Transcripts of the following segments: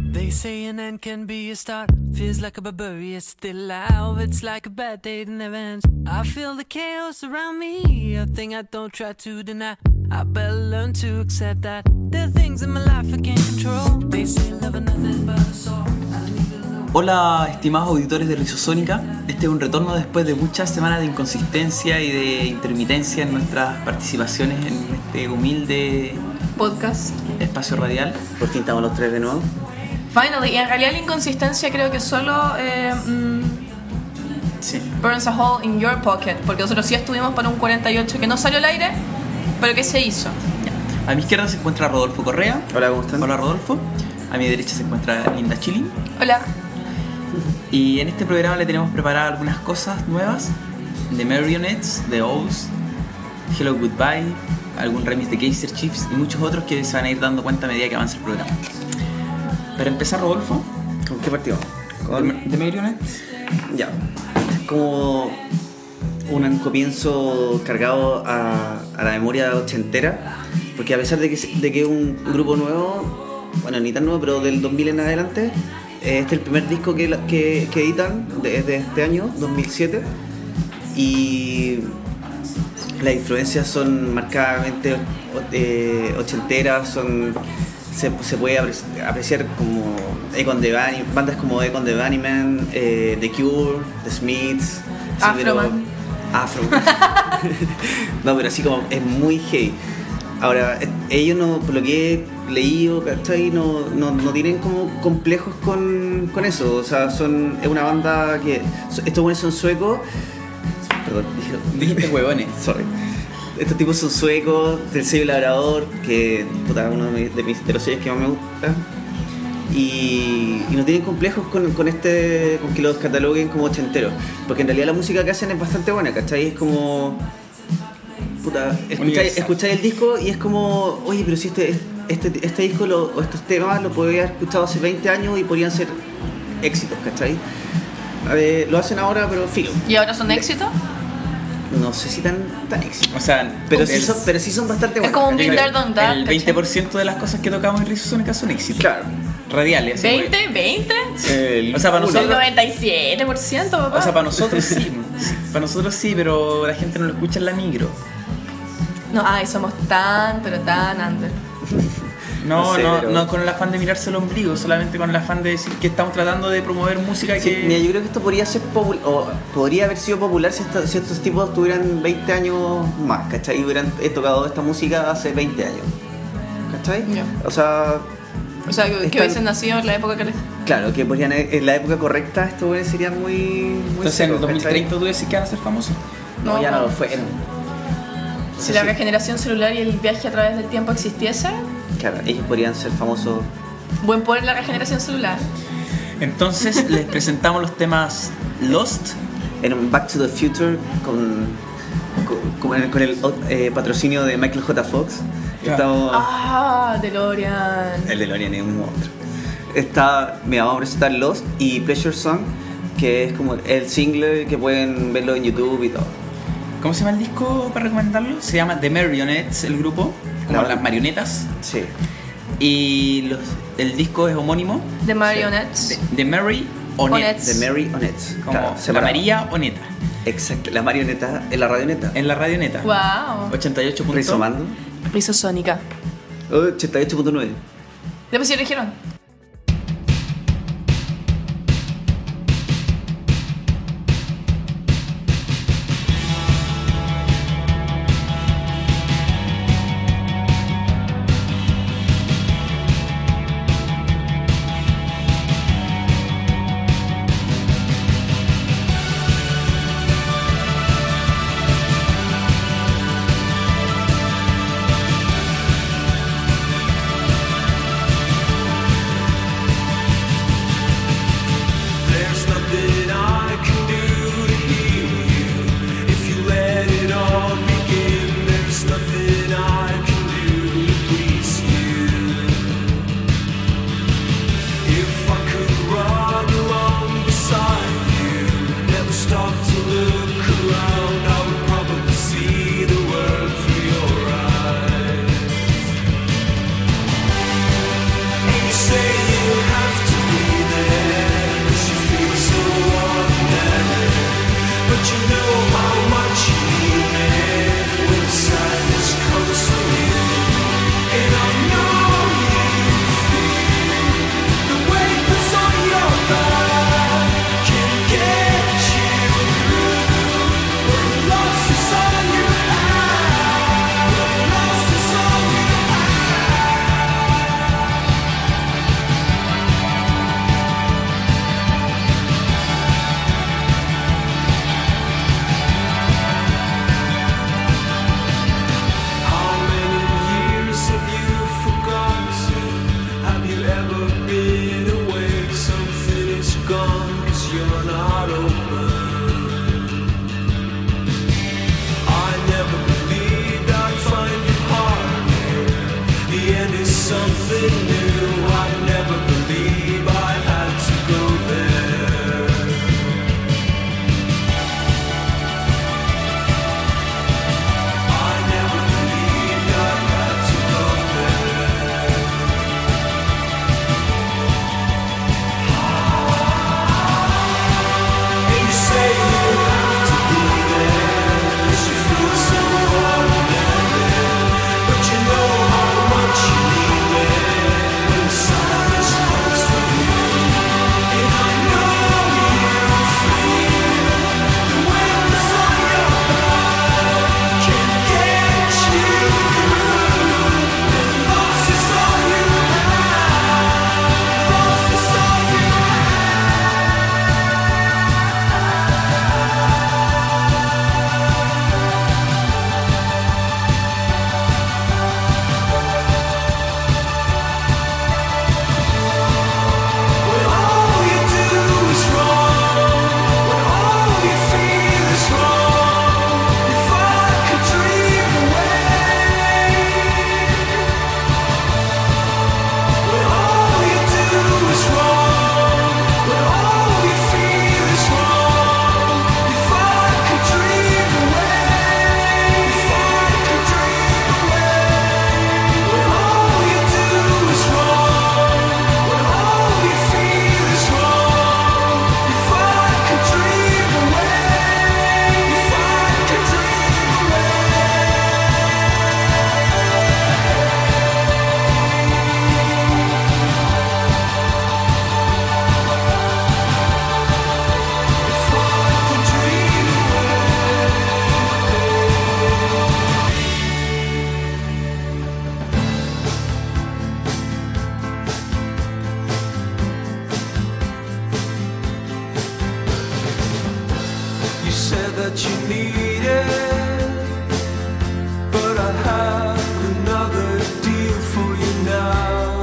They say an end can be a start. Feels like a barbarian, it's still alive. It's like a bad day that never ends. I feel the chaos around me, a thing I don't try to deny. I better learn to accept that there are things in my life I can't control. They say love is nothing but a sore. Hola, estimados auditores de Rizosónica. Este es un retorno después de muchas semanas de inconsistencia y de intermitencia en nuestras participaciones en este humilde podcast, espacio radial. Por fin estamos los tres de nuevo. Finally, y en realidad la inconsistencia creo que solo Sí. burns a hole in your pocket, porque nosotros sí estuvimos para un 48 que no salió al aire, pero que se hizo. A mi izquierda se encuentra Rodolfo Correa. Hola, ¿cómo están? Hola, Rodolfo. A mi derecha se encuentra Linda Chilling. Hola. Y en este programa le tenemos preparadas algunas cosas nuevas: The Marionettes, The Owls, Hello Goodbye, algún remix de Kaiser Chiefs y muchos otros que se van a ir dando cuenta a medida que avance el programa. Para empezar, Rodolfo, ¿Con qué partido? The Marionettes. Ya. Es como un comienzo cargado a la memoria ochentera, porque a pesar de que es un grupo nuevo, bueno, ni tan nuevo, pero del 2000 en adelante, este es el primer disco que editan desde este año, 2007, y las influencias son marcadamente ochenteras, se puede apreciar como bandas como Echo and the Bunnymen, The Cure, The Smiths, Afroman. Afroman. No, pero así como es muy heavy. Ahora, ellos no, por lo que he leído, ¿cachai? No tienen como complejos con eso. O sea, es una banda que... Estos buenos son suecos. Perdón, Dijiste huevones. Sorry. Estos tipos son suecos, del sello Labrador, que puta, uno de los sellos que más me gusta. Y no tienen complejos con que los cataloguen como ochenteros. Porque en realidad la música que hacen es bastante buena, ¿cachai? Es como... Puta, escucháis el disco y es como, oye, pero si este disco o estos temas lo podría haber escuchado hace 20 años y podrían ser éxitos, ¿cachai? Lo hacen ahora, pero filo. ¿Y ahora son éxitos? No sé si tan éxitos. O sea, Pero sí son bastante buenos. Es como un Big Dart on That. El 20% de las cosas que tocamos en Rizosónica son éxitos. Claro. Radiales. así, ¿20? O sea, para El nosotros... 97%, papá. O sea, para nosotros sí. Para nosotros sí, pero la gente no lo escucha en la micro. No, somos pero tan under. No, sé, pero... no con el afán de mirarse el ombligo, solamente con el afán de decir que estamos tratando de promover música Sí, que... mira, yo creo que esto podría ser podría haber sido popular si estos tipos tuvieran 20 años más, ¿cachai? Y hubieran tocado esta música hace 20 años, ¿cachai? Ya. O sea, que hubiesen nacido en la época que les... claro, que podrían, en la época correcta estos güeyes serían muy Entonces en el secos, 2030 ¿cachai? tú decís que van a ser famosos. No, ya no No. lo fueron. Si la regeneración celular y el viaje a través del tiempo existiese, Claro, ellos podrían ser famosos. buen poder la regeneración celular. Entonces les presentamos los temas Lost, En un Back to the Future con el patrocinio de Michael J. Fox. Claro. DeLorean. El DeLorean es un monstruo. Vamos a presentar Lost y Pleasure Song, que es como el single que pueden verlo en YouTube y todo. ¿cómo se llama el disco para recomendarlo? Se llama The Marionettes, el grupo, como Claro. las marionetas. Sí. Y el disco es homónimo, The Marionettes. The Marionettes, Onettes. The Marionettes. como Claro, la separado. María Oneta, Exacto, la marioneta en la radioneta. en la radioneta. Wow. 88. Rizomando. Rizosónica. 88.9. Después sí eligieron. gone 'cause you're not open. I never believed I'd find it hard here. The end is something new. I never believed I had to go there. I never believed I had to go there. And you say you have to be there 'cause you feel so ordinary, but you know how much you need it when silence calls for you. And I know you feel the winds on your back can get you through. And loss is all you have. Loss is all you when all you do is wrong, when all you feel is wrong. If I could dream away, when all you do is wrong, when all you feel is wrong. If I could dream away, if I could dream away, when all you do is wrong, when all you feel is wrong. If I could dream away, if I could dream away, if I could dream You said that you need it, but I have another deal for you now.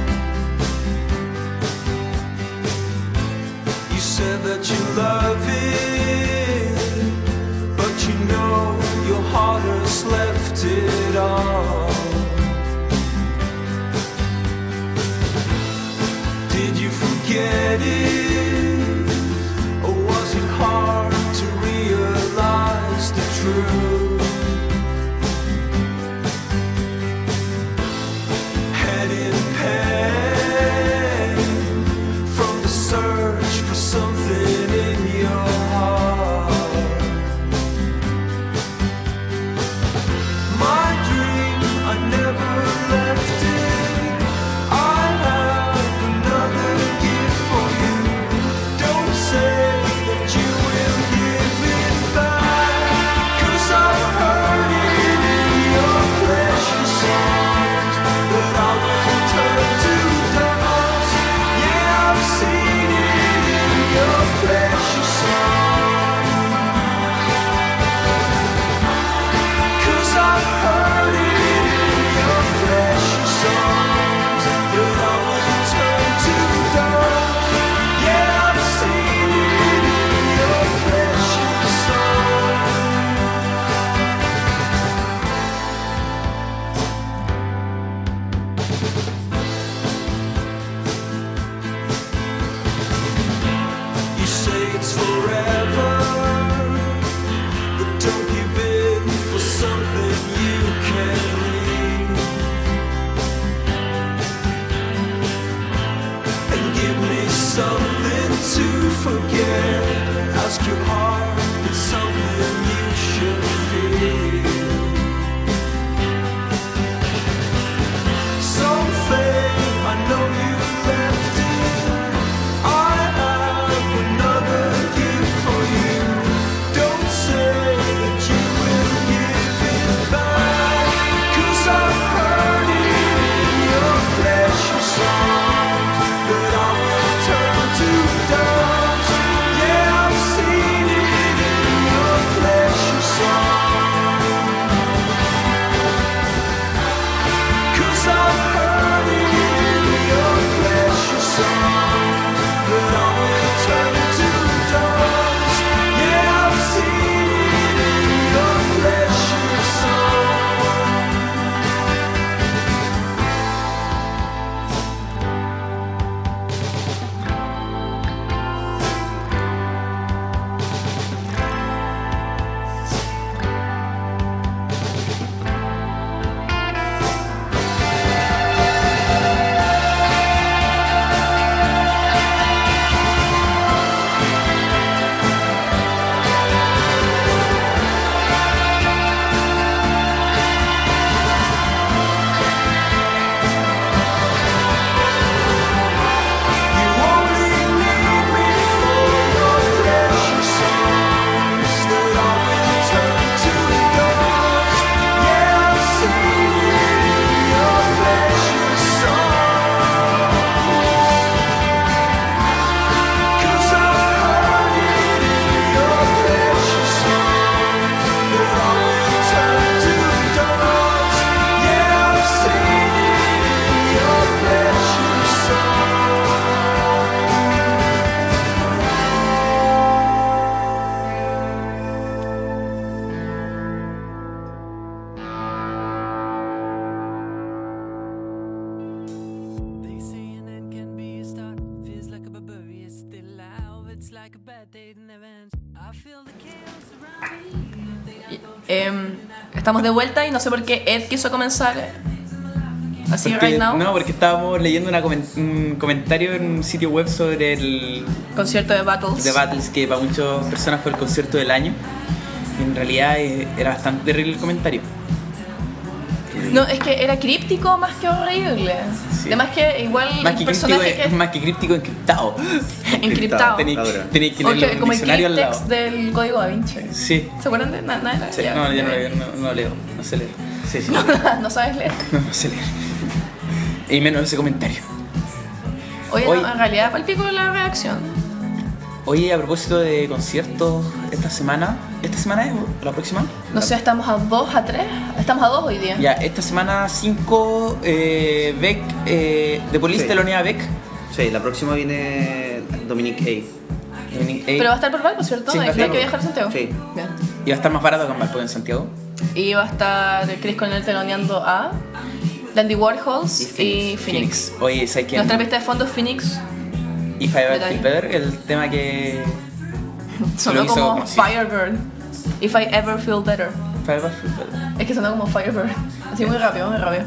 You said that you love it, but you know your heart has left it all. Did you forget it? Or was it hard to realize the truth? Head in pain from the search for something in your heart. My dream, I never left it. I have another gift for you. Don't say that you will give it back, 'cause I've heard it in your precious songs that I will turn to dust. Yeah, I've seen it in your precious songs, 'cause I've heard it in your precious songs that I will turn to dust. Yeah, I've seen it in your precious songs. You say it's forever, but don't give in for something you can't leave. And give me something to forget. Ask your heart, it's something you should feel. Something I know you left it. I have another gift for you. Don't say that you will give it back, 'cause I've heard it in your precious songs that I will turn to dust. Yeah, I've seen it in your like a bad day that never ends. I feel the chaos around me. Estamos de vuelta y no sé por qué Ed quiso comenzar así Porque- right now. No, porque estábamos leyendo un comentario en un sitio web sobre el Concierto de Battles. The Battles, que para muchas personas fue el concierto del año. Y en realidad era bastante terrible el comentario. No, es que era críptico más que horrible. Sí. Además que igual Más el que, críptico, personaje que más que críptico, encriptado. encriptado. Tenéis Ahora. tenéis que O leerlo que- en como un el diccionario al cryptex lado. del código Da Vinci. Sí. ¿Se acuerdan de nada? Sí. Ya, No, yo ya. no leo, no sé leer. Sí, sí. No sabes leer. No sé leer. Y menos ese comentario. Oye, Hoy- no, en realidad palpico la reacción. Oye, a propósito de conciertos, ¿esta semana es o la próxima? No sé, estamos a 2, a 3. Estamos a 2 hoy día. Ya, esta semana 5, Beck, The Police Sí. telonea a Beck. Sí, la próxima viene Dominic A. Pero va a estar por Valpo, ¿cierto? Sí, va a Hay estar que por- viajar a Santiago. Sí. Bien. Y va a estar más barato que en Valpo, en Santiago. Y va a estar Chris Cornell teloneando a Dandy Warhols y Phoenix. Oye, ¿sabes quién? Nuestra pista de fondo es Phoenix. Y If I Ever Detalle. Feel Better, el tema que... Sonó hizo como conocido. Firebird. If I ever feel better. If I Ever Feel Better. Es que sonó como Firebird. Así muy rápido, muy rápido.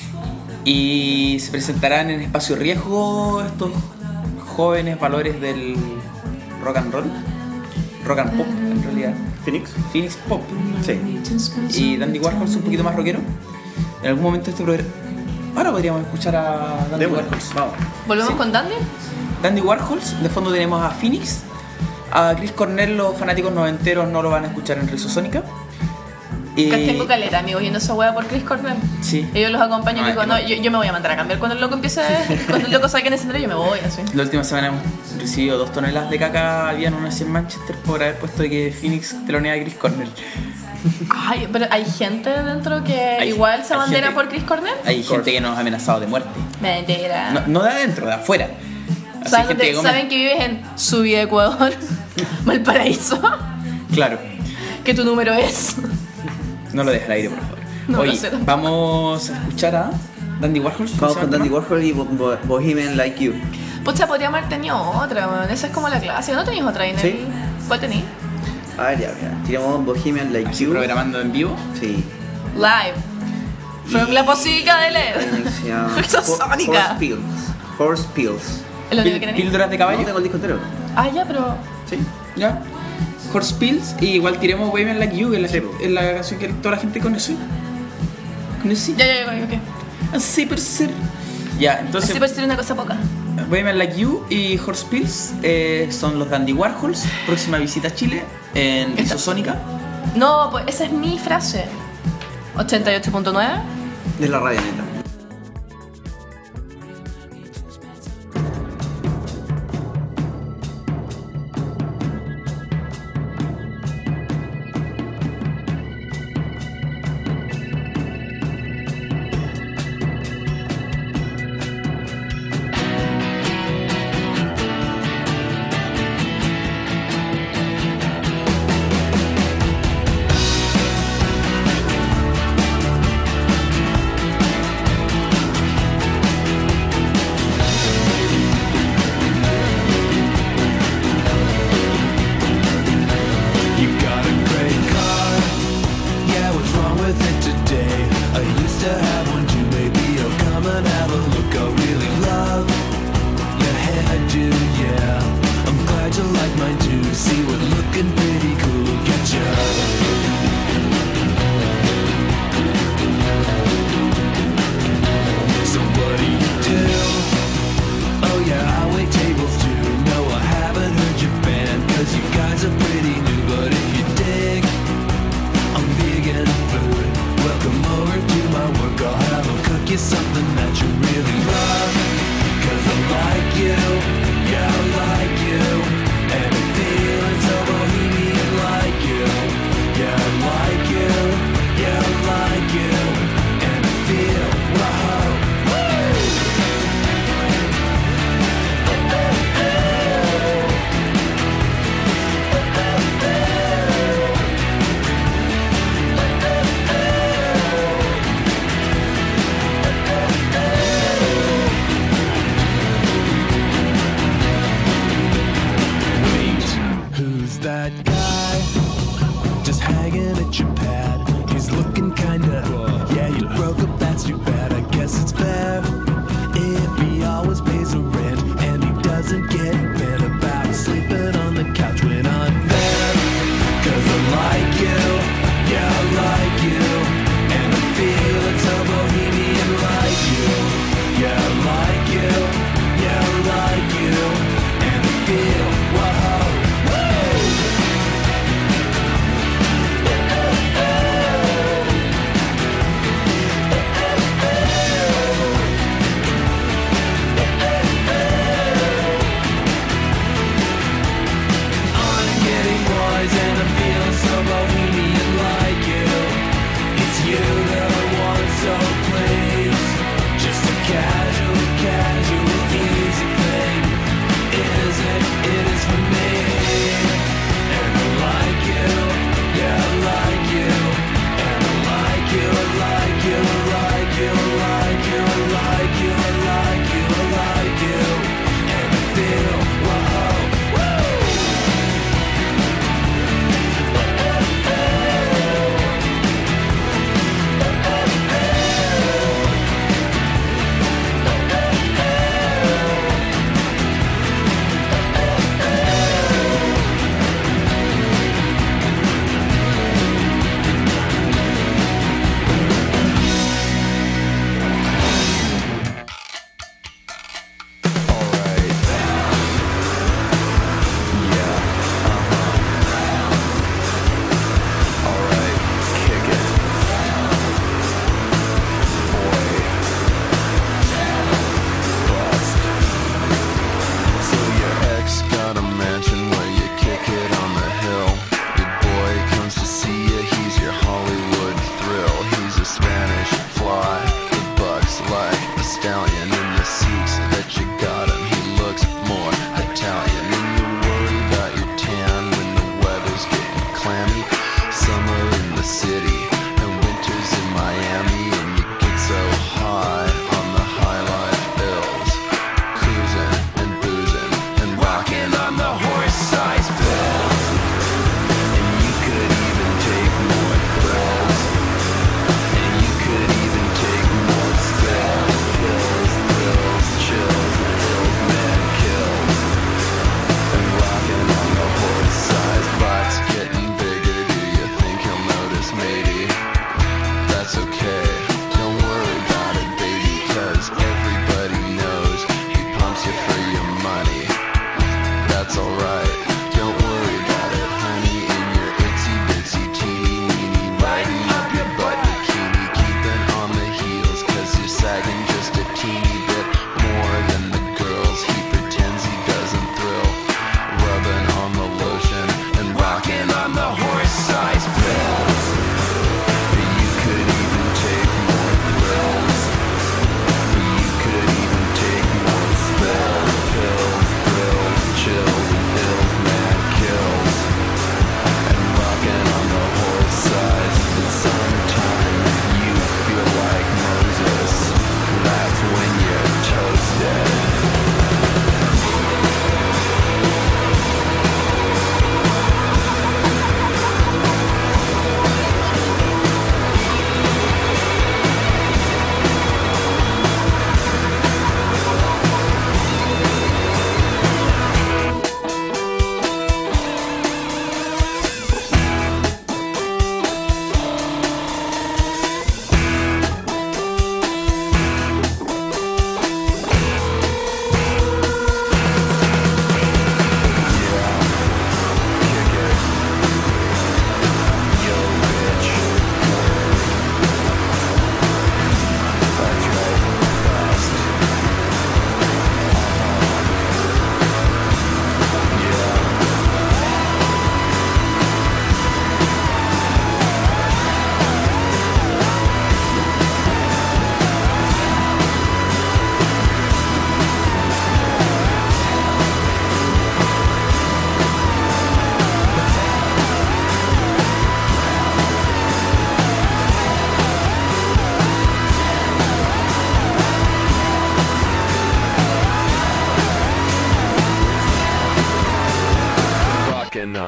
Y se presentarán en Espacio Riesgo estos jóvenes valores del rock and roll. Rock and pop, en realidad. Phoenix. Phoenix Pop. Sí. Y Dandy Warhol es un poquito más rockero. En algún momento de este programa... Ahora podríamos escuchar a Dandy Démosle. Warhols. Vamos. ¿Volvemos Sí. con Dandy? Dandy Warhols, de fondo tenemos a Phoenix. A Chris Cornell, los fanáticos noventeros no lo van a escuchar en Rizosónica. Tengo caleta, amigos, yendo esa wea por Chris Cornell. Sí. Ellos los acompañan y No, digo, es que no, yo me voy a mandar a cambiar cuando el loco empiece, cuando el loco salga en el escenario, yo me voy, así. La última semana hemos recibido 2 toneladas de caca habían unas en Manchester por haber puesto de que Phoenix telonea a Chris Cornell. Ay, pero hay gente dentro que Hay- igual se hay bandera gente- por Chris Cornell. Hay gente que nos ha amenazado de muerte. Mentira. No, no de adentro, de afuera. Así ¿Saben, gente que come- saben que vives en Subida, Ecuador, Valparaíso? Claro, Que tu número es. no lo dejes al aire, por favor. No lo Oye, sé tampoco. vamos a escuchar a Dandy Warhol. Vamos con Dandy Warhol y Bohemian Like You. Pucha, podríamos haber tenido otra, weón. Esa es como la clásica. ¿No tenéis otra ahí en el- Sí. ¿Cuál tenéis? A ver, ya, mira. Tiramos Bohemian Like Así You. programando en vivo. Sí. Live. From la posica de Hay LED. una que se llama Rizosónica. Horse Pills. Horse Pills. Es lo único que tenéis. Píldoras de No caballo. tengo el disco entero. Ah, ya, pero. Sí. Ya. Horse Pills. Y igual tiremos Women Like You, que es la, Sí, po. es la canción que toda la gente conoce. Conocí. Ya, ok. Así por ser. Ya, entonces. Así puede ser una cosa poca. Women Like You y Horse Pills son los Dandy Warhols. Próxima visita a Chile en Esta. Rizosónica. No, pues esa es mi frase. 88.9. De la radio neta. Bohemian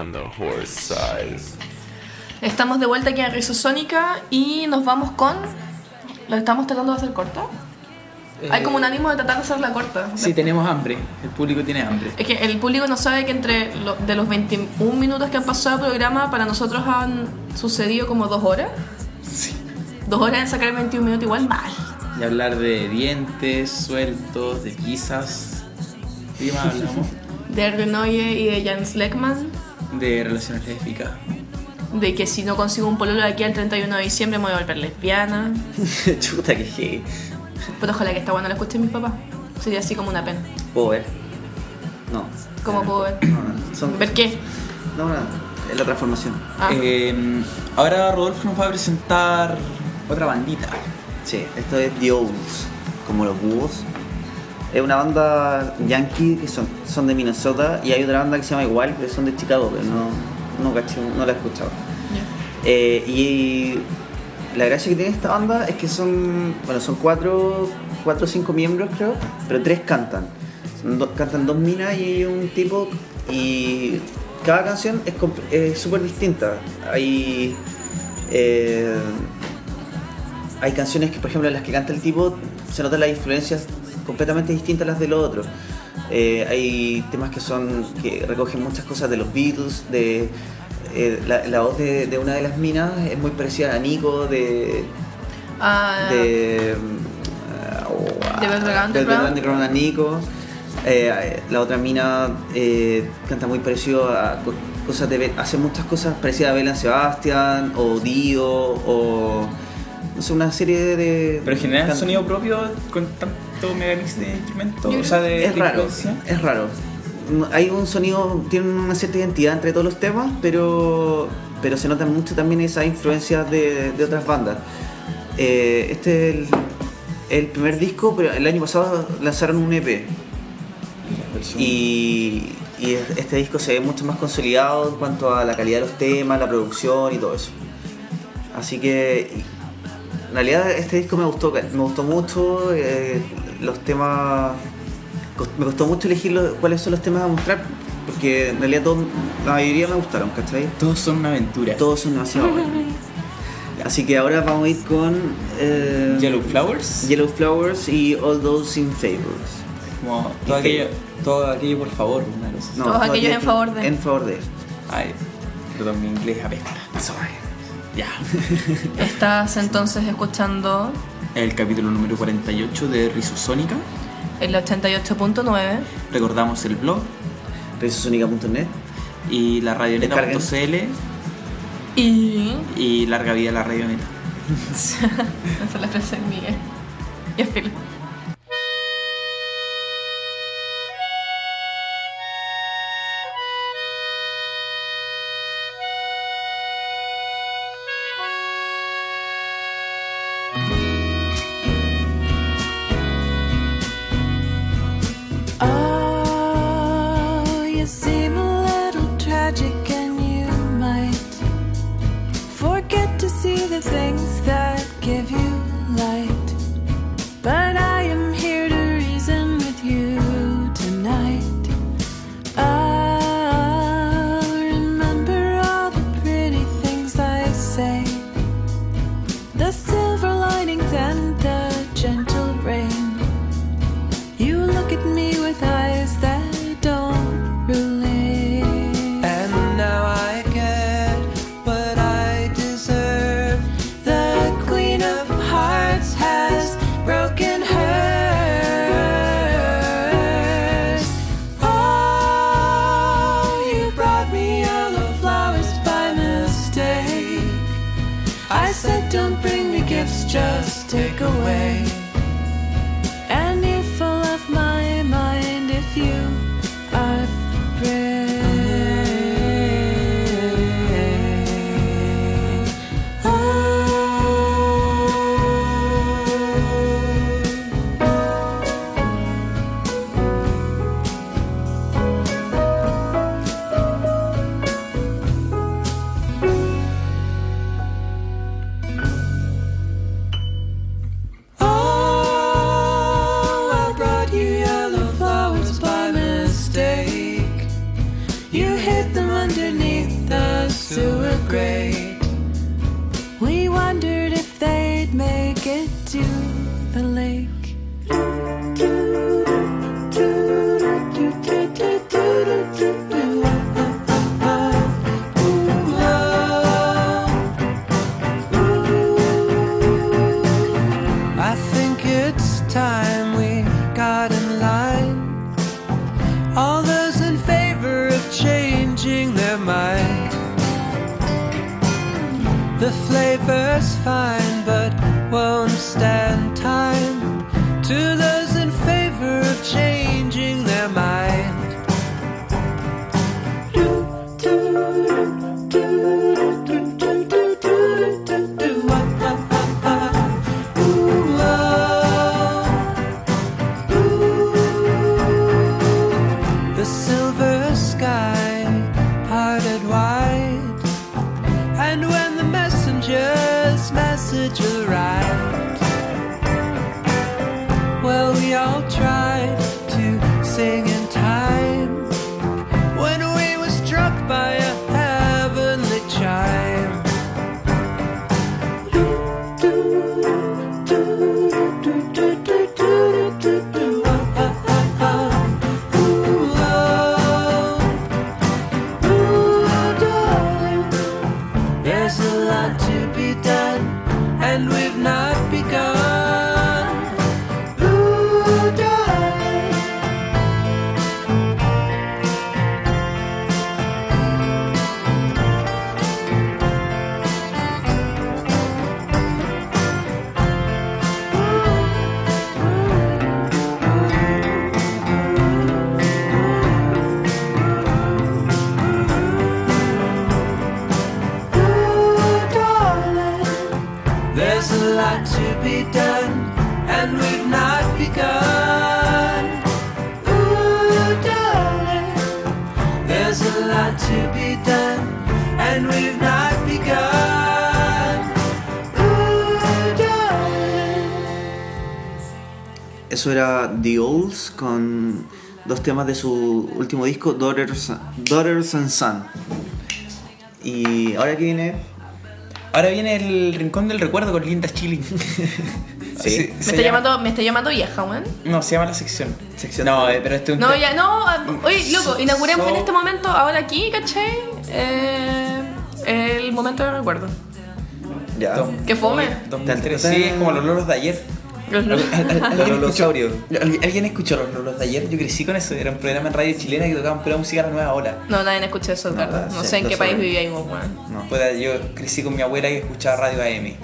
on the horse size. Estamos de vuelta aquí en Rizosónica y nos vamos con... ¿Lo estamos tratando de hacer corta? Hay como un ánimo de tratar de hacerla corta. Sí, tenemos hambre. El público tiene hambre. Es que el público no sabe que de los 21 minutos que han pasado el programa, para nosotros han sucedido como 2 horas. Sí. 2 horas en sacar 21 minutos igual mal. Y hablar de dientes sueltos, de pizzas. ¿Qué más hablamos? De Renoye y de Jens Leckman. De relaciones lésbicas. De que si no consigo un pololo de aquí al 31 de diciembre me voy a volver lesbiana. Chuta, que heavy. Pero ojalá que esta buena la escuchen mis papás. Sería así como una pena. ¿Puedo ver? No. ¿Cómo puedo ver? Son- ¿Ver qué? No, no, es la transformación. Ah. Ahora Rodolfo nos va a presentar otra bandita. Sí, esto es The Owls, como los búhos. Es una banda yankee que son de Minnesota, y hay otra banda que se llama igual, que son de Chicago, pero no caché, no la he escuchado. Y la gracia que tiene esta banda es que son 4 o 5 miembros, creo, pero 3 cantan. Cantan 2 minas y un tipo, y cada canción es súper distinta. Hay canciones que, por ejemplo, en las que canta el tipo se notan las influencias completamente distintas a las de los otros. Hay temas que recogen muchas cosas de los Beatles, la voz de una de las minas es muy parecida a Nico de Velvet Underground a Nico. La otra mina canta muy parecido a cosas hace muchas cosas parecidas a Belle Sebastian o Dio o no sé, una serie de... Pero generan sonido propio con tanto megamix de instrumentos. O sea, Es raro, es raro. Hay un sonido, tiene una cierta identidad entre todos los temas, pero se notan mucho también esas influencias de otras bandas. Este es el primer disco, pero el año pasado lanzaron un EP. Y este disco se ve mucho más consolidado en cuanto a la calidad de los temas, la producción y todo eso. Así que en realidad este disco me gustó mucho. Los temas, me costó mucho elegir cuáles son los temas a mostrar, porque en realidad la mayoría me gustaron, ¿cachai? Todos son una aventura. Todos son demasiado buenos. Así que ahora vamos a ir con Yellow Flowers. Y All Those in Favors. Como todo aquello por favor. Una cosa. No, Todos todo aquellos aquello en favor de. En favor de. Ay, perdón, mi inglés apesta. Sorry. Ya. Estás entonces escuchando El capítulo número 48 de Rizosónica. el 88.9. Recordamos el blog Rizosónica.net. y la radioneta.cl y larga vida la radioneta. Esa es la frase de Miguel. Y es filo. Oh, you seem a little tragic, and you might forget to see the things that give you light. But I am here to reason with you tonight. I'll remember all the pretty things I say, the silver linings and the gentle rain. You look at me with eyes that don't relate. And now I get what I deserve. The Queen of Hearts has broken hers. Oh, you brought me yellow flowers by mistake. I said don't bring me gifts, just take away. And you full of my mind if you are brave. Oh, great. We wondered if they'd make it to the lake. I think it's time we got in line. All those in favor of changing their mind. The flavor's fine, but won't stand time. To those in favor of changing their mind. The silver sky parted wide, and when the messenger's message arrived, well, we all tried to sing in time when we were struck by a heavenly chime. There's a lot to be done, and we've not begun. Ooh, darling. There's a lot to be done, and we've not begun. Ooh, darling. There's a lot to be done, and we've not begun. Ooh, darling. Eso era The Olds con dos temas de su último disco, Daughters and Son. Y ahora que viene... Ahora viene el rincón del recuerdo con Linda Chilling. Sí. Me está llamando vieja, weón. No, se llama la sección. Sección No, de- pero este es un No, ya, no. Oye, loco, inauguremos So- en este momento, ahora aquí, ¿cachai? El momento de recuerdo. Ya. ¿Qué fome? 2003, sí, es como los loros de ayer. Los loros. ¿Alguien escuchó los loros de ayer? Yo crecí con eso, era un programa en radio chilena que tocaban pura música a la nueva ola. No, nadie escucha eso, es verdad. No sí, sé en qué lo país saben. vivíamos, weón. No, puta, yo crecí con mi abuela y escuchaba radio AM.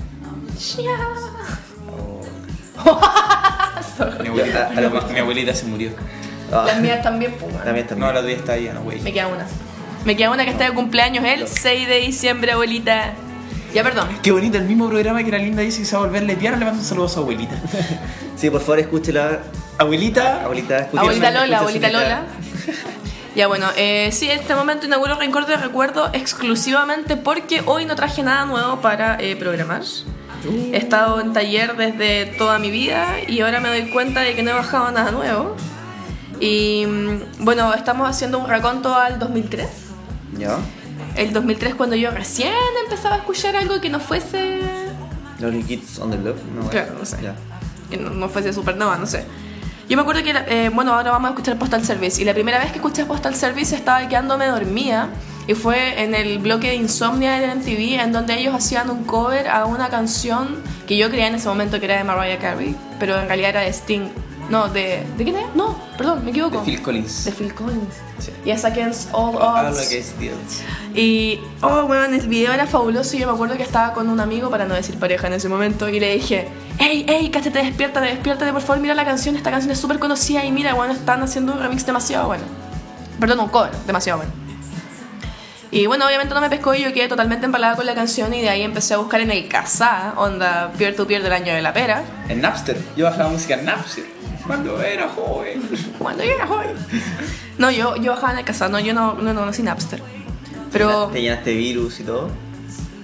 Mi abuelita se murió. Las mías también, pues, weón. También, No, también. la tuya está ahí, no, güey. Me queda una. Me queda una que está de cumpleaños el 6 de diciembre, abuelita. Ya, perdón. Qué bonito, el mismo programa que la Linda dice que se va a volver lesbiana, le mando un saludo a su abuelita. Sí, por favor, escúchela. Abuelita, Abuelita, escúchela. Abuelita Lola, Escucha abuelita su Lola. guitarra. Ya bueno, sí, este momento inauguro Rincón de Recuerdo exclusivamente porque hoy no traje nada nuevo para programar. He estado en taller desde toda mi vida y ahora me doy cuenta de que no he bajado nada nuevo. Y bueno, estamos haciendo un raconto al 2003. Ya. El 2003 cuando yo recién empezaba a escuchar algo que no fuese... Lonely Kids on the Block. No, Claro, no sé. Ya. Que no fuese Supernova, no sé. Yo me acuerdo que, bueno, ahora vamos a escuchar Postal Service. Y la primera vez que escuché Postal Service estaba quedándome dormida. Y fue en el bloque de Insomnia de MTV, en donde ellos hacían un cover a una canción que yo creía en ese momento que era de Mariah Carey, pero en realidad era de Sting. No, ¿de quién es? No, perdón, me equivoco. de Phil Collins. De Phil Collins. Sí. Yes, Against All Ah, Odds. lo que es Deals. Y, oh, weón, el video era fabuloso y yo me acuerdo que estaba con un amigo, para no decir pareja en ese momento, y le dije, hey, cállate, despiértate, por favor, mira la canción, esta canción es súper conocida y mira, bueno, están haciendo un remix demasiado bueno. Perdón, un cover demasiado bueno. Y bueno, obviamente no me pescó y yo quedé totalmente empalada con la canción y de ahí empecé a buscar en el Kazaa, onda peer-to-peer del año de la pera, En Napster. Yo bajaba música en Napster cuando era joven. cuando yo era joven. No, yo bajaba en el Kazaa, no, yo no conocí Napster. Pero... ¿Te llenaste de virus y todo?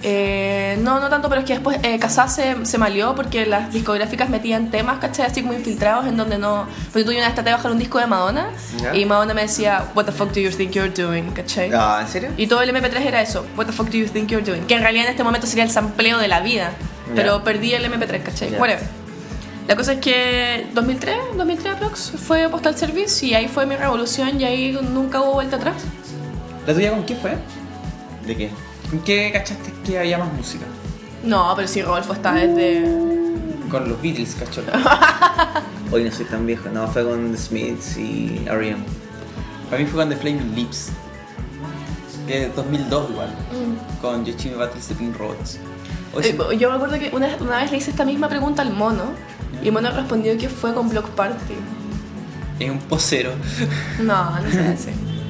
No tanto, pero es que después Kazaa se malió porque las discográficas metían temas, ¿cachai? Así como infiltrados en donde no... Porque tú una vez traté de bajar un disco de Madonna ¿Ya? y Madonna me decía, what the fuck do you think you're doing, ¿cachai? Ah, ¿en serio? Y todo el MP3 era eso, what the fuck do you think you're doing? Que en realidad en este momento sería el sampleo de la vida, pero perdí el MP3, ¿cachai? Ya. Whatever. La cosa es que 2003 aprox fue Postal Service y ahí fue mi revolución y ahí nunca hubo vuelta atrás. ¿La tuya con qué fue? ¿De qué? ¿Con qué cachaste que había más música? No, pero sí, Rodolfo está desde... Con los Beatles, cachó. Hoy no soy tan viejo. No, fue con The Smiths y R.E.M. Para mí fue con The Flaming Lips. Que es 2002 igual. Con Yoshimi Battles the Pink Robots. Hoy sí- Yo me acuerdo que una vez le hice esta misma pregunta al mono y el mono respondió que fue con Block Party. es un posero. No se hace.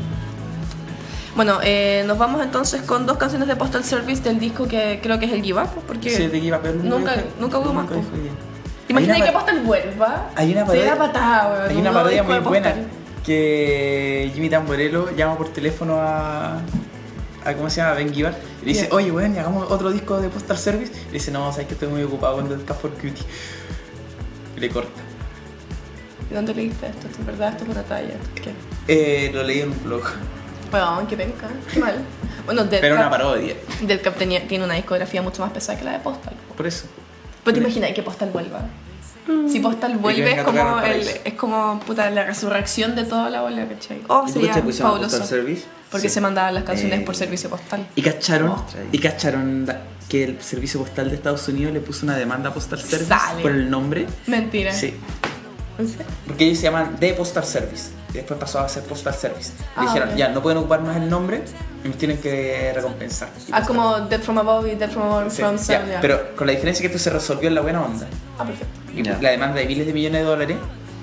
Bueno, nos vamos entonces con 2 canciones de Postal Service del disco que creo que es el Give Up, porque Sí, te iba a pegar un nunca hubo más. Nunca dijo idea. ¿Te imaginas Hay una que pa- Postal vuelva? Hay una parodia, Sería patada, weón. hay un una nuevo parodia disco muy de buena Postal. que Jimmy Tamborello llama por teléfono a ¿cómo se llama? Ben Gibbard y le dice, Yeah. oye, weón, y hagamos otro disco de Postal Service. Y dice, no, sabes que estoy muy ocupado con The Cat for Cutie. Y le corta. ¿Y dónde leíste esto? ¿En verdad esto es una talla? ¿Qué? Lo leí en un blog. Weón, qué penca. Qué mal. Bueno, Dead Pero una Cap- parodia. Dead Cap tiene una discografía mucho más pesada que la de Postal. Por eso. Pero te imaginas que Postal vuelva. Si Postal vuelve venga es a tocar como, al paraíso. es como puta, la resurrección de toda la bola, ¿cachai? Oh, ¿Y tú sería cachai que se llama fabuloso. Postal Service? Porque Sí. se mandaban las canciones Eh, por servicio postal. ¿Y cacharon? Ostras. ¿Y cacharon que el Servicio Postal de Estados Unidos le puso una demanda a Postal Service Sale. por el nombre? Mentira. Sí. ¿En serio? Porque ellos se llaman The Postal Service. Y después pasó a ser Postal Service. Ah, Le dijeron, ok. ya, no pueden ocupar más el nombre y nos tienen que recompensar. Y Ah, Postal- como Dead from Above y Dead from Sí, from ya, Sun, ya. pero con la diferencia que esto se resolvió en la buena onda. Ah, perfecto. Y Ya. la demanda de miles de millones de dólares,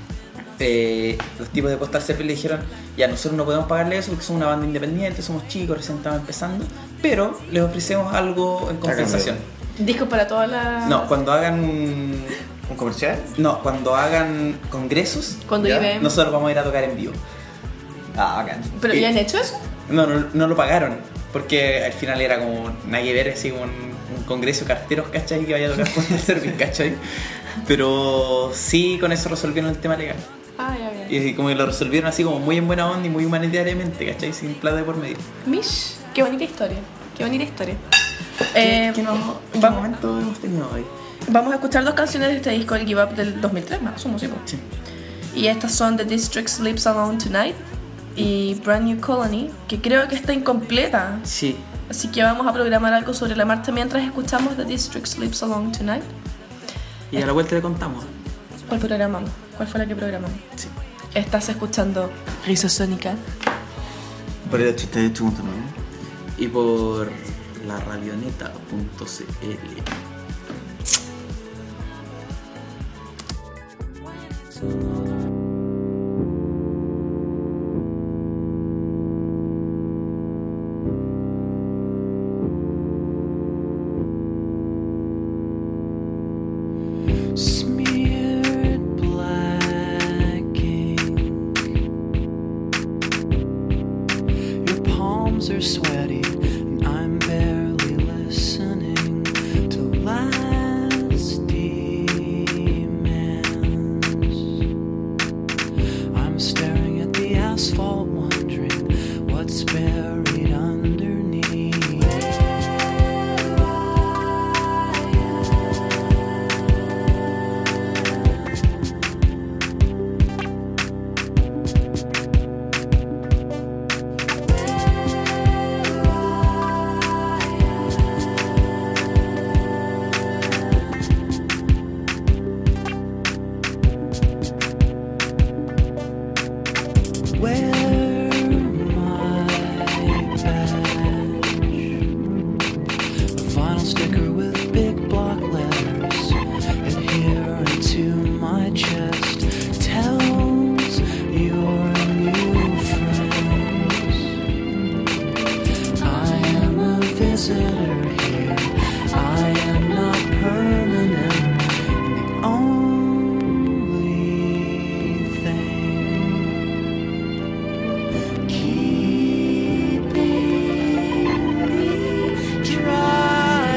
los tipos de Postal Service le dijeron, ya nosotros no podemos pagarle eso porque somos una banda independiente, somos chicos, recién estamos empezando, pero les ofrecemos algo en compensación. Discos para toda la... No, cuando hagan un... ¿Un comercial? No, cuando hagan congresos, Cuando ¿Ya? IBM... nosotros vamos a ir a tocar en vivo. Ah, bacán. ¿Pero y- ya han hecho eso? No lo pagaron, porque al final era como nada que ver, así como un congreso de carteros, ¿cachai? Que vaya a tocar Postal Service, ¿cachai? Pero sí, con eso resolvieron el tema legal. Ah, ya. Y como que lo resolvieron así como muy en buena onda y muy humanitariamente, ¿cachai? Sin plata de por medio. Mish, qué bonita historia. Qué bonita historia. ¿Qué vamos, momento hemos tenido hoy? vamos a escuchar 2 canciones de este disco, el Give Up del 2003, más asumo, sí, po. Sí. Y estas son The District Sleeps Alone Tonight y Brand New Colony, que creo que está incompleta. Sí. Así que vamos a programar algo sobre la marcha mientras escuchamos The District Sleeps Alone Tonight. Y a la vuelta le contamos. ¿Cuál programamos? ¿Cuál fue la que programamos? Sí. Estás escuchando Rizosónica. Por el 88.9. Y por la radioneta.cl. Smeared black ink. Your palms are sweaty, and I'm barely listening to last demands. I'm staring at the asphalt, wondering what's buried underneath. Wear my badge, a vinyl sticker with big block letters adhering to my chest tells your new friends I am a visitor here. I am not permanent, and the only thing keeping me dry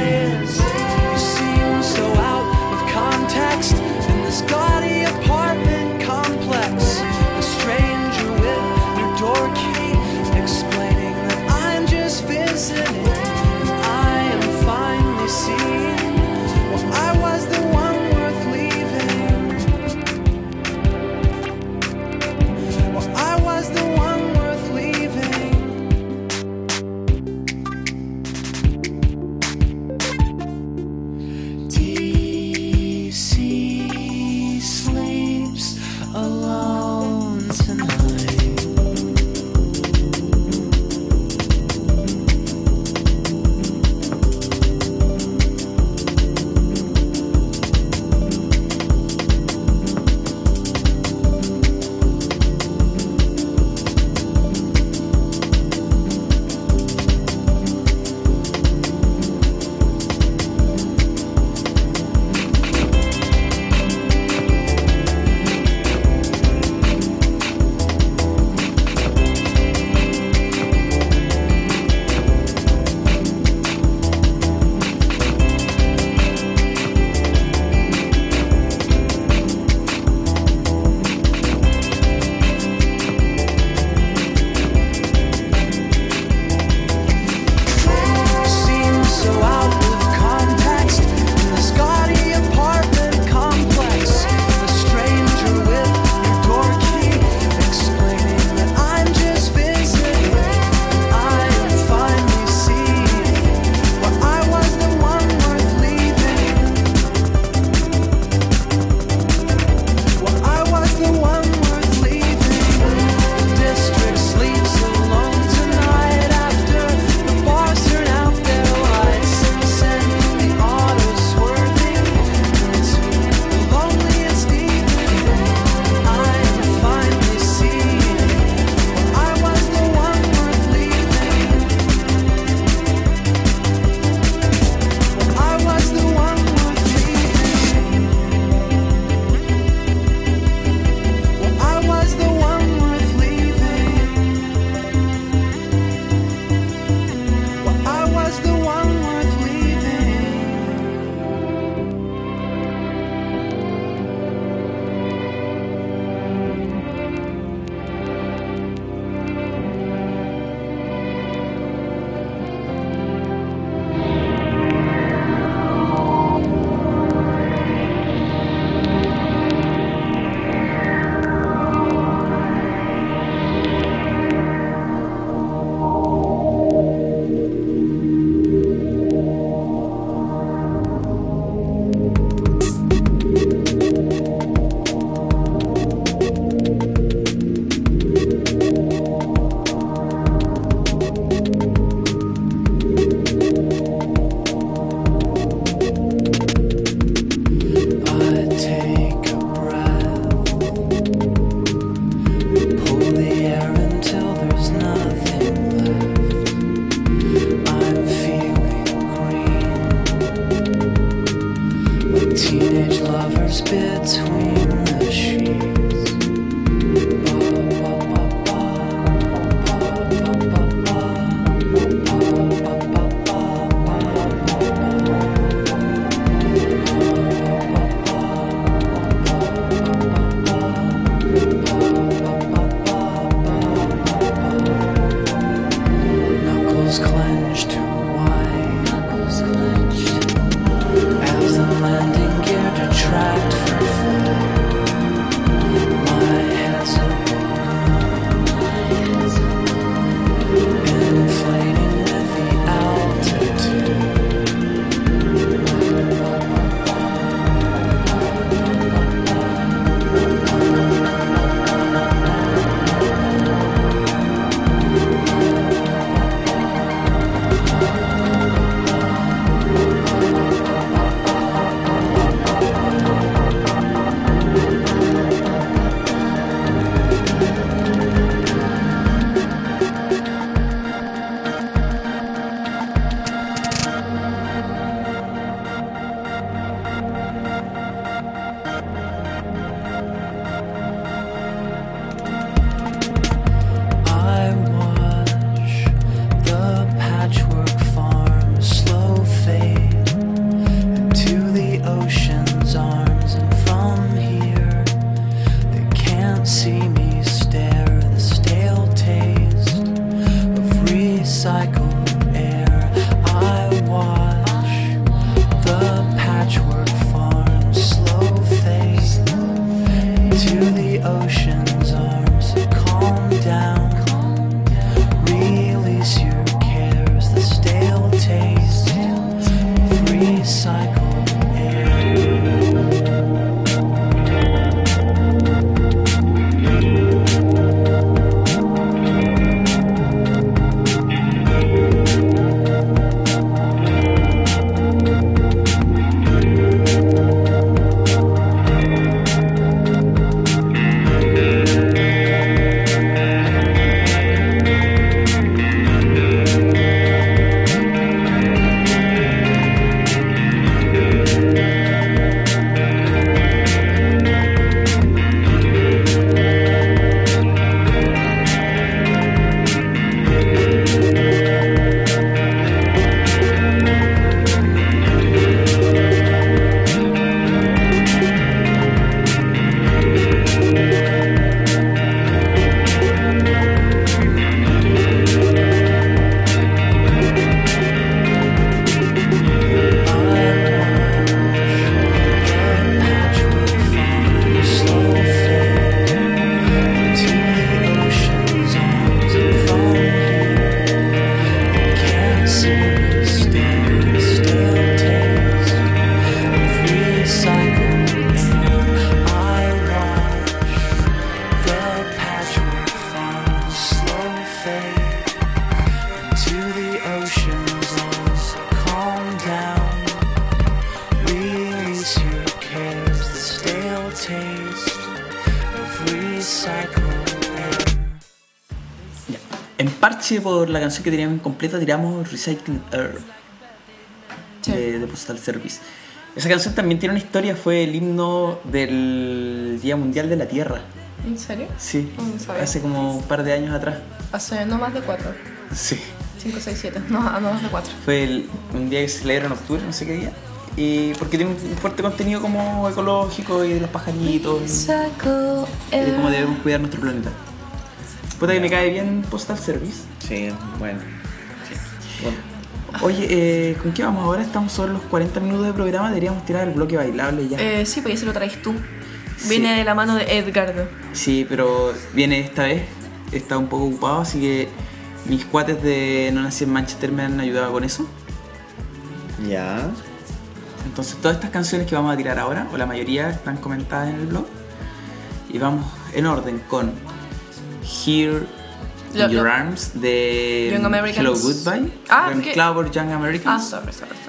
fade into the ocean's walls. Calm down, release your cares, the stale taste of recycled air. Ya. En parche por la canción que teníamos incompleta tiramos Recycled Air Sí. de Postal Service. Esa canción también tiene una historia, fue el himno del Día Mundial de la Tierra. ¿En serio? Sí, No sabía. hace como un par de años atrás. Hace no más de 4. Sí. 5, 6, 7. No más de 4. Fue un día que se celebra en octubre, no sé qué día. Y porque tiene un fuerte contenido como ecológico y de los pajaritos. Y de cómo debemos cuidar nuestro planeta. Puta que me cae bien Postal Service. Sí, bueno. Sí. Bueno, Oye, ¿con qué vamos ahora? Estamos sobre los 40 minutos de programa. Deberíamos tirar el bloque bailable ya. Sí, pues ya se lo traes tú. Sí. Viene de la mano de Edgardo. Sí, pero viene esta vez. Está un poco ocupado, así que mis cuates de No Nací en Manchester me han ayudado con eso. ya. Entonces todas estas canciones que vamos a tirar ahora, o la mayoría, están comentadas en el blog. Y vamos en orden con Here in Your Arms de Young Americans. Hello Goodbye, Ah, remezclado por Young Americans. sorry.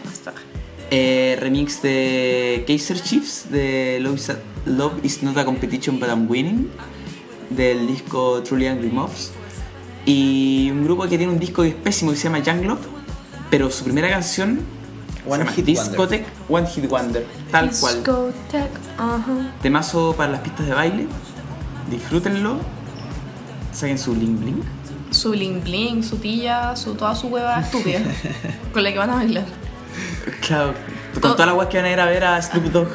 Remix de Kaiser Chiefs de Love is Not a Competition But I'm Winning, del disco Truly Angry Mobs. Y un grupo que tiene un disco que es pésimo que se llama Young Love, pero su primera canción se llama Discotheque One Hit Wonder, tal cual. Discotheque, ajá. Temazo para las pistas de baile. Disfrútenlo. Saquen su bling bling. Su bling bling, su tilla, toda su hueva estúpida con la que van a bailar. Claro, con todas las guas que van a ir a ver a Snoop Dogg.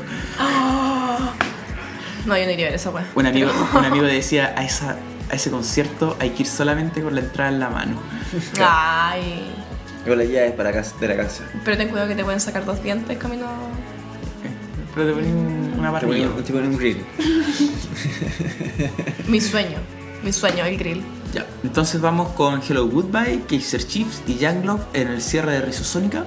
No, yo no iría a ver esa wea. Un amigo decía, a ese concierto hay que ir solamente con la entrada en la mano. Ay. Con las llaves para casa, de la casa. Pero ten cuidado que te pueden sacar 2 dientes camino. Pero te ponen una parrilla. Te ponen un grill. Mi sueño, el grill. Ya, entonces vamos con Hello Goodbye, Kaiser Chiefs y Young Love en el cierre de Rizosónica.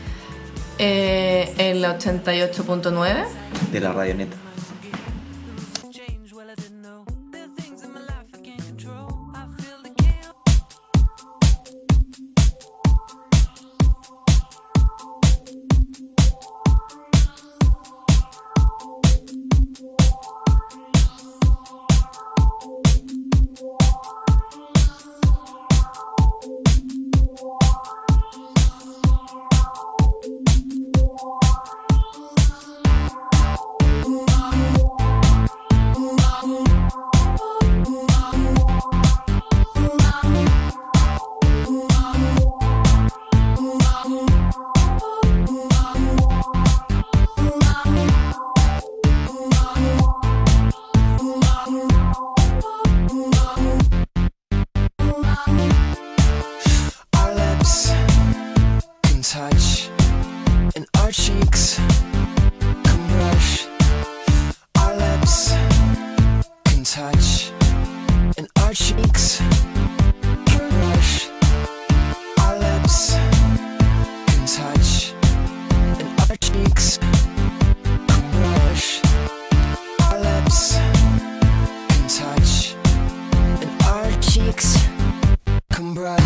En la 88.9. De la radioneta. Change, well, I didn't know. There are things in my life I can't control. I feel the chaos. Our lips can touch, and our cheeks can brush. Our lips can touch, and our cheeks can brush. Our lips can touch, and our cheeks can brush. Our lips can touch, and our cheeks can brush.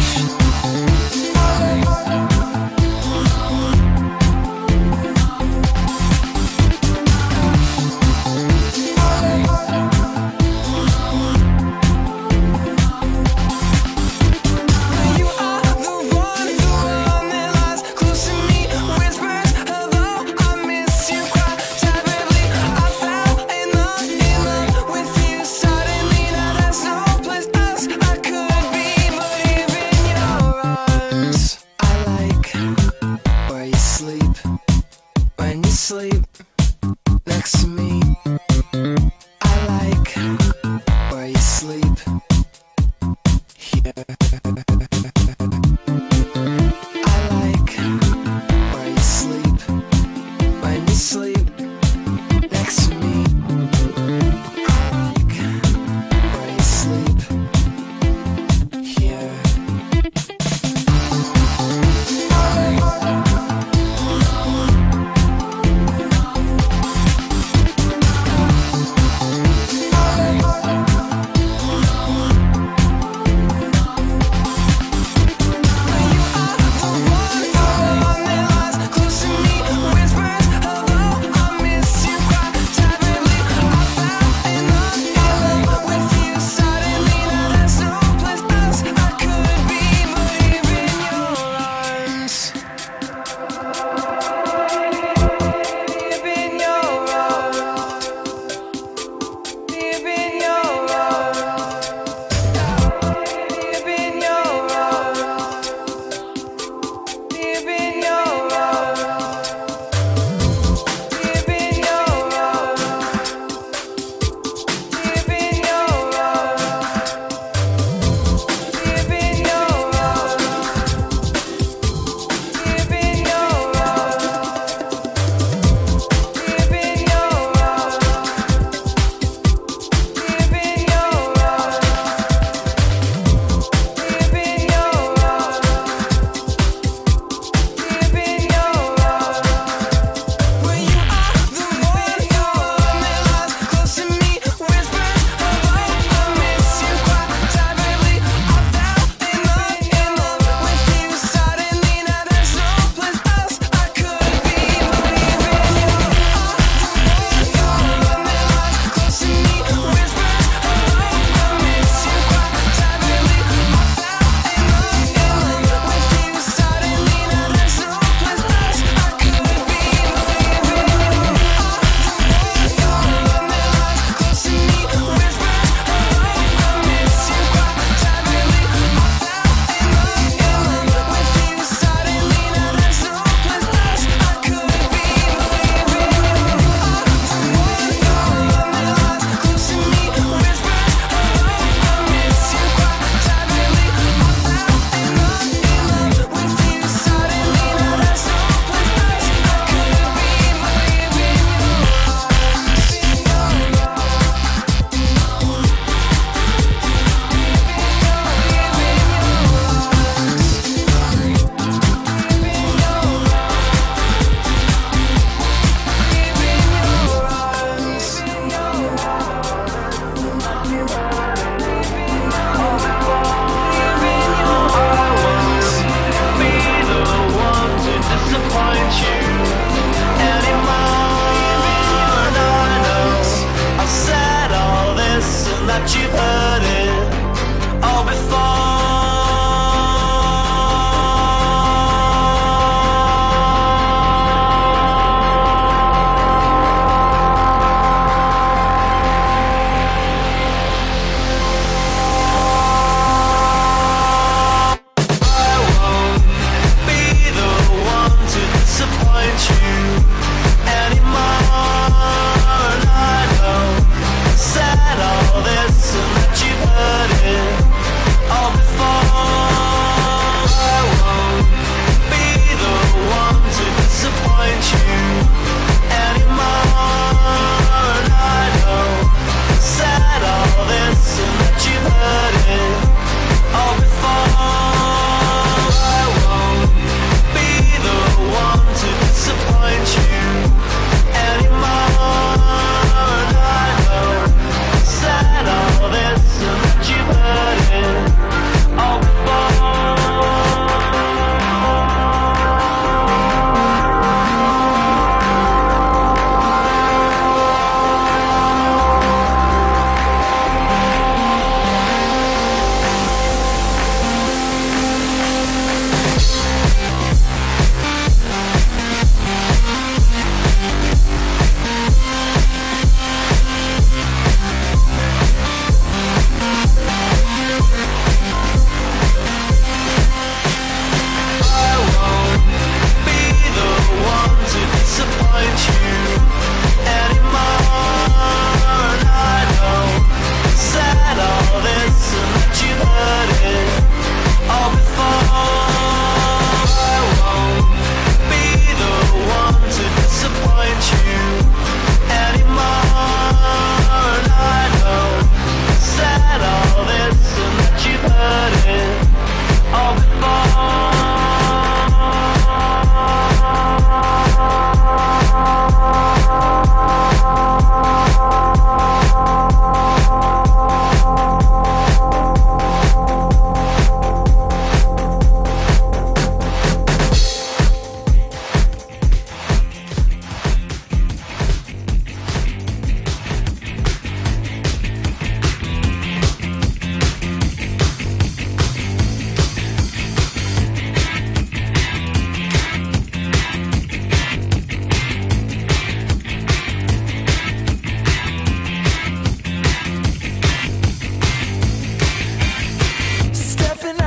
You are the one that lies close to me, whispers hello, I miss you quite terribly. I fell in love with you suddenly. Now there's no place else I could be but here in your arms. I like where you sleep when you sleep next to me. I like where you sleep here. I like where you sleep when you sleep next to me. I like where you sleep here.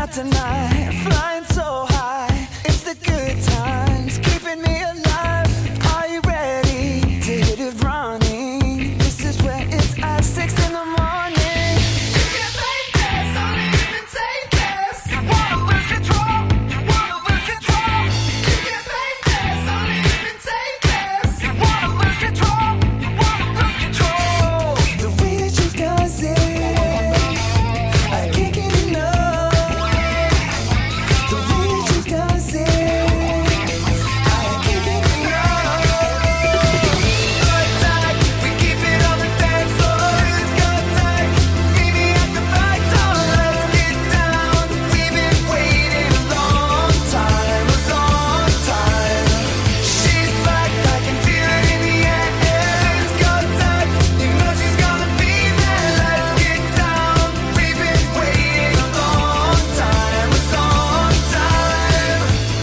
out tonight, flying so high. It's the good times, keeping me alive. Are you ready to hit it running? This is where it's at 6 in the morning. You can make this, don't even take this. You wanna lose control, you wanna lose control. You can make this, don't even take this. You wanna lose control, you wanna lose control. The way that she does it, I can't get enough. The way that she does it, I can't get enough. Good time, we keep it on the dance floor. It's good time, meet me at the back door. Let's get down. We've been waiting a long time, a long time. She's back, I can feel it in the air. It's good time, you know she's gonna be there. Let's get down. We've been waiting a long time, a long time.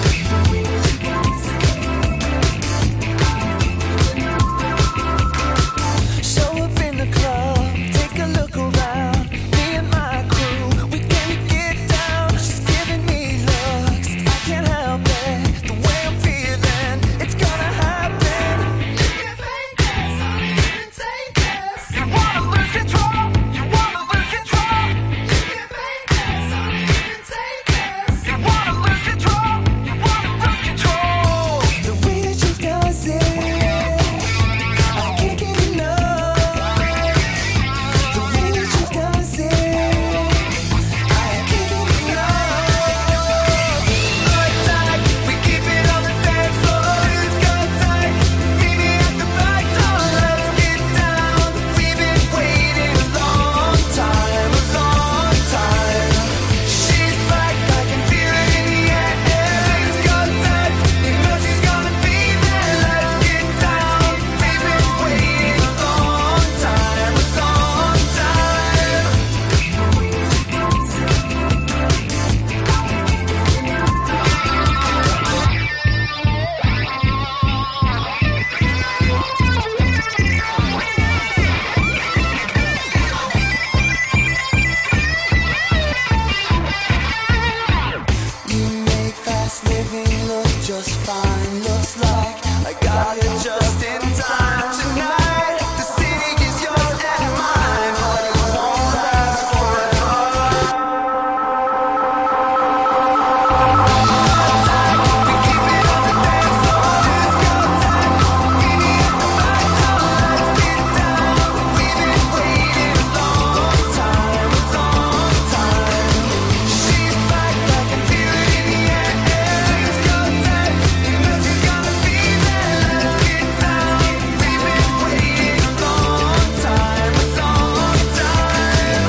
Show up in the club, take a look around. Me and my crew, we gonna get down. She's giving me looks, I can't help it. The way I'm feeling, it's gonna happen. You can make this, don't even take this. You wanna lose control, you wanna lose control. You can make this, don't even take this. You wanna lose control, you wanna lose control. The way that she does it, I can't get enough. The way that she does it, I can't get enough. Good time, we keep it on the dance floor. It's good time, meet me at the back door. Let's get down. We've been waiting a long time, a long time. She's back, I can feel it in the air. It's good time, you know she's gonna be there. Let's get down. We've been waiting a long time, a long time. You make fast living look just fine. Looks like I got it just in time. Tonight, the city is yours and mine. But it won't last forever. We keep it on the dance floor. It's good time. Meet me at the back door. Let's get down. We've been waiting a long time, a long time. She's back, I can feel it in the air. It's good time, you know she's gonna be there. Let's get down. We've been waiting a long time, a long time.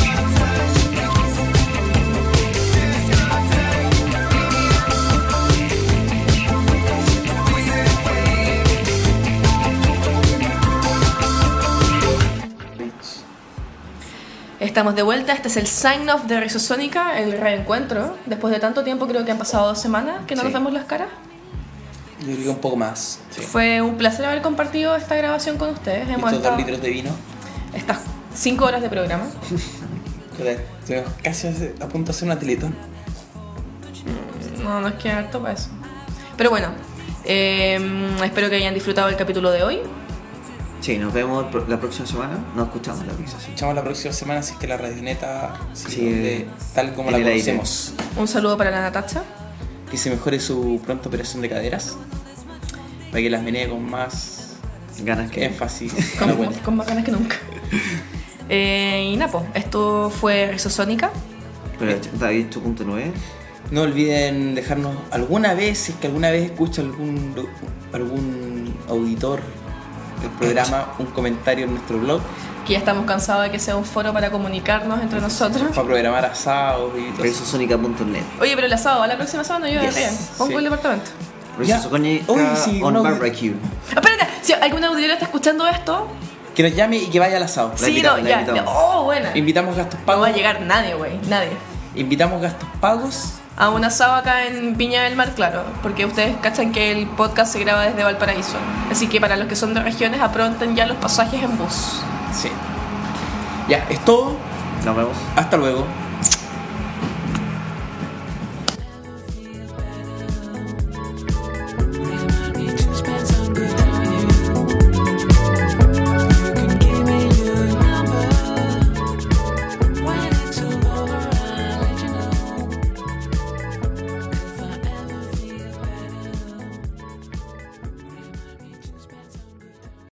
Estamos de vuelta, este es el sign off de Rizosónica, el reencuentro. Después de tanto tiempo, creo que han pasado 2 semanas que no nos Sí. vemos las caras. Yo creo que un poco más. Sí. Fue un placer haber compartido esta grabación con ustedes. Hemos Estos 2 estado litros de vino. estas 5 horas de programa. Estuvimos casi a punto de hacer una teletón. No nos queda harto para eso. Pero bueno, espero que hayan disfrutado el capítulo de hoy. Sí, nos vemos la próxima semana. Nos escuchamos la próxima semana. Escuchamos la próxima semana si es que la radioneta Sí, sigue tal como en la el aire. conocemos. Un saludo para la Natacha. Que se mejore su pronta operación de caderas. Para que las menee con más Ganas que. énfasis a la vuelta. Con más ganas que nunca. Y Napo, esto fue Rizosónica. Pero David 8.9. No olviden dejarnos alguna vez, si es que alguna vez escucha algún auditor del programa, un comentario en nuestro blog Que ya estamos cansados de que sea un foro para comunicarnos entre nosotros. para programar asados y todo eso. Rizosónica.net. Oye, pero el asado, la próxima semana yo Yes. bien. Pongo Sí. el departamento. Rizosónica Uy, sí, on no, barbecue. Espérate, si algún auditor está escuchando esto. Que nos llame y que vaya al asado. La Sí, invitamos, no, la ya. invitamos. Oh, buena. Invitamos gastos No pagos. va a llegar nadie, güey. Nadie. Invitamos gastos pagos. A un asado acá en Viña del Mar, claro. Porque ustedes cachan que el podcast se graba desde Valparaíso. Así que para los que son de regiones, apronten ya los pasajes en bus. Sí. Ya, es todo. Nos vemos. Hasta luego.